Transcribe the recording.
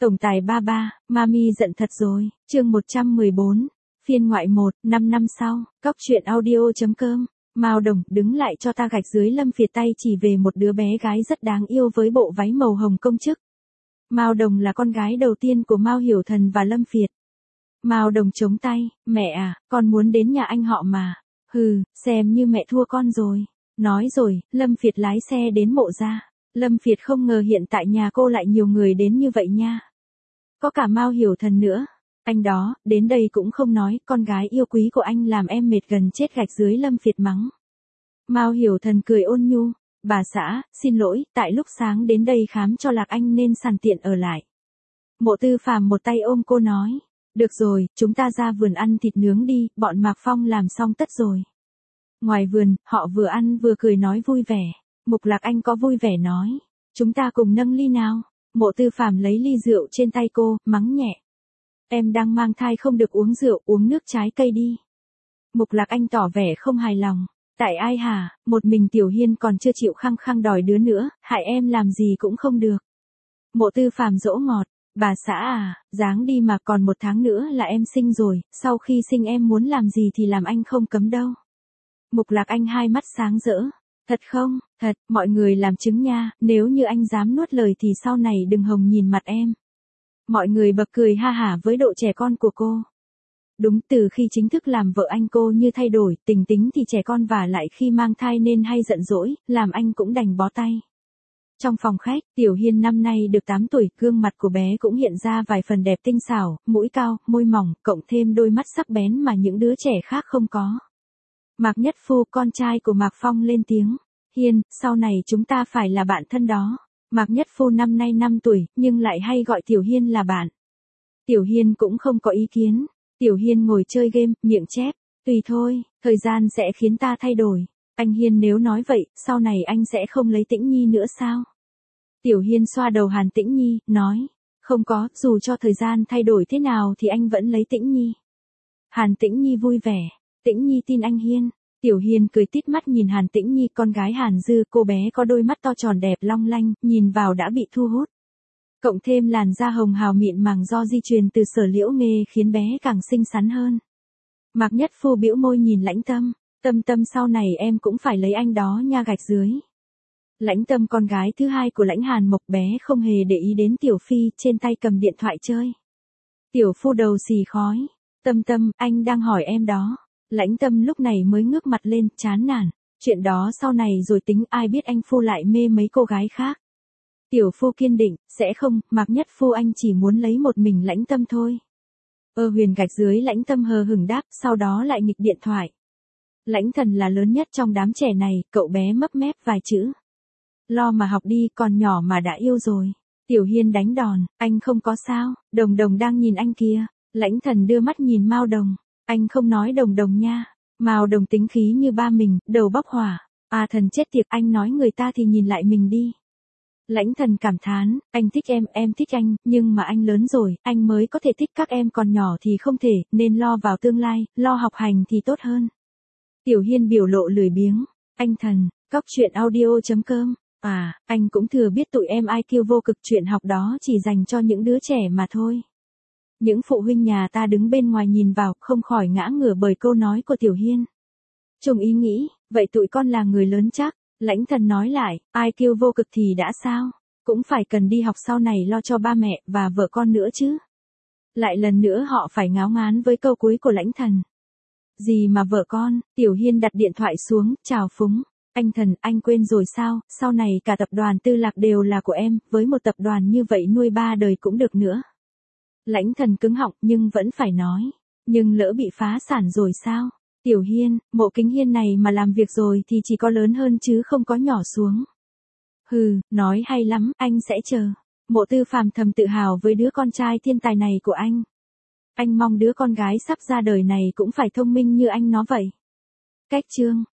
Tổng tài ba ba, Mami giận thật rồi, chương 114, phiên ngoại 1, 5 năm sau, cóc truyện audio.com, Mao Đồng, đứng lại cho ta gạch dưới. Lâm Việt tay chỉ về một đứa bé gái rất đáng yêu với bộ váy màu hồng công chức. Mao Đồng là con gái đầu tiên của Mao Hiểu Thần và Lâm Việt. Mao Đồng chống tay, mẹ à, con muốn đến nhà anh họ mà. Hừ, xem như mẹ thua con rồi. Nói rồi, Lâm Việt lái xe đến Mộ Gia. Lâm Việt không ngờ hiện tại nhà cô lại nhiều người đến như vậy nha. Có cả Mao Hiểu Thần nữa. Anh đó, đến đây cũng không nói, con gái yêu quý của anh làm em mệt gần chết gạch dưới. Lâm Việt mắng. Mao Hiểu Thần cười ôn nhu. Bà xã, xin lỗi, tại lúc sáng đến đây khám cho Lạc Anh nên sẵn tiện ở lại. Mộ Tư Phàm một tay ôm cô nói. Được rồi, chúng ta ra vườn ăn thịt nướng đi, bọn Mạc Phong làm xong tất rồi. Ngoài vườn, họ vừa ăn vừa cười nói vui vẻ. Mục Lạc Anh có vui vẻ nói. Chúng ta cùng nâng ly nào. Mộ Tư Phàm lấy ly rượu trên tay cô, mắng nhẹ. Em đang mang thai không được uống rượu, uống nước trái cây đi. Mục Lạc Anh tỏ vẻ không hài lòng. Tại ai hả, một mình Tiểu Hiên còn chưa chịu khăng khăng đòi đứa nữa, hại em làm gì cũng không được. Mộ Tư Phàm dỗ ngọt. Bà xã à, dáng đi mà, còn 1 tháng nữa là em sinh rồi, sau khi sinh em muốn làm gì thì làm, anh không cấm đâu. Mục Lạc Anh hai mắt sáng rỡ. Thật không? Thật, mọi người làm chứng nha, nếu như anh dám nuốt lời thì sau này đừng hồng nhìn mặt em. Mọi người bật cười ha hả với độ trẻ con của cô. Đúng, từ khi chính thức làm vợ anh cô như thay đổi, tính thì trẻ con, và lại khi mang thai nên hay giận dỗi, làm anh cũng đành bó tay. Trong phòng khách, Tiểu Hiên năm nay được 8 tuổi, gương mặt của bé cũng hiện ra vài phần đẹp tinh xảo, mũi cao, môi mỏng, cộng thêm đôi mắt sắc bén mà những đứa trẻ khác không có. Mạc Nhất Phu, con trai của Mạc Phong lên tiếng. Hiên, sau này chúng ta phải là bạn thân đó. Mạc Nhất Phu năm nay 5 tuổi, nhưng lại hay gọi Tiểu Hiên là bạn. Tiểu Hiên cũng không có ý kiến. Tiểu Hiên ngồi chơi game, miệng chép. Tùy thôi, thời gian sẽ khiến ta thay đổi. Anh Hiên nếu nói vậy, sau này anh sẽ không lấy Tĩnh Nhi nữa sao? Tiểu Hiên xoa đầu Hàn Tĩnh Nhi, nói. Không có, dù cho thời gian thay đổi thế nào thì anh vẫn lấy Tĩnh Nhi. Hàn Tĩnh Nhi vui vẻ. Tĩnh Nhi tin anh Hiên. Tiểu Hiên cười tít mắt nhìn Hàn Tĩnh Nhi, con gái Hàn Dư, cô bé có đôi mắt to tròn đẹp long lanh, nhìn vào đã bị thu hút. Cộng thêm làn da hồng hào mịn màng do di truyền từ Sở Liễu Nghê khiến bé càng xinh xắn hơn. Mạc Nhất Phu bĩu môi nhìn Lãnh Tâm. Tâm sau này em cũng phải lấy anh đó nha gạch dưới. Lãnh Tâm, con gái thứ hai của Lãnh Hàn Mộc, bé không hề để ý đến Tiểu Phi, trên tay cầm điện thoại chơi. Tiểu Phu đầu xì khói. Tâm, anh đang hỏi em đó. Lãnh Tâm lúc này mới ngước mặt lên, chán nản. Chuyện đó sau này rồi tính, ai biết anh Phu lại mê mấy cô gái khác. Tiểu Phu kiên định, sẽ không, Mạc Nhất Phu anh chỉ muốn lấy một mình Lãnh Tâm thôi. Huyền gạch dưới. Lãnh Tâm hờ hững đáp, sau đó lại nghịch điện thoại. Lãnh Thần là lớn nhất trong đám trẻ này, cậu bé mấp mép vài chữ. Lo mà học đi, còn nhỏ mà đã yêu rồi. Tiểu Hiên đánh đòn, anh không có sao, Đồng Đồng đang nhìn anh kìa. Lãnh Thần đưa mắt nhìn Mao Đồng. Anh không nói Đồng Đồng nha. Mao Đồng tính khí như ba mình, đầu bốc hỏa. À thần chết tiệt, anh nói người ta thì nhìn lại mình đi. Lãnh Thần cảm thán, anh thích em thích anh, nhưng mà anh lớn rồi, anh mới có thể thích, các em còn nhỏ thì không thể, nên lo vào tương lai, lo học hành thì tốt hơn. Tiểu Hiên biểu lộ lười biếng. Anh Thần, cóc truyện audio.com. À, anh cũng thừa biết tụi em IQ vô cực, chuyện học đó chỉ dành cho những đứa trẻ mà thôi. Những phụ huynh nhà ta đứng bên ngoài nhìn vào, không khỏi ngã ngửa bởi câu nói của Tiểu Hiên. Trùng ý nghĩ, vậy tụi con là người lớn chắc. Lãnh Thần nói lại, IQ vô cực thì đã sao? Cũng phải cần đi học sau này lo cho ba mẹ và vợ con nữa chứ. Lại lần nữa họ phải ngáo ngán với câu cuối của Lãnh Thần. Gì mà vợ con? Tiểu Hiên đặt điện thoại xuống, chào phúng. Anh Thần, anh quên rồi sao? Sau này cả tập đoàn Tư Lạc đều là của em, với một tập đoàn như vậy nuôi 3 đời cũng được nữa. Lãnh Thần cứng họng nhưng vẫn phải nói. Nhưng lỡ bị phá sản rồi sao? Tiểu Hiên, Mộ Kính Hiên này mà làm việc rồi thì chỉ có lớn hơn chứ không có nhỏ xuống. Hừ, nói hay lắm, anh sẽ chờ. Mộ Tư Phàm thầm tự hào với đứa con trai thiên tài này của anh. Anh mong đứa con gái sắp ra đời này cũng phải thông minh như anh nó vậy. Cách chương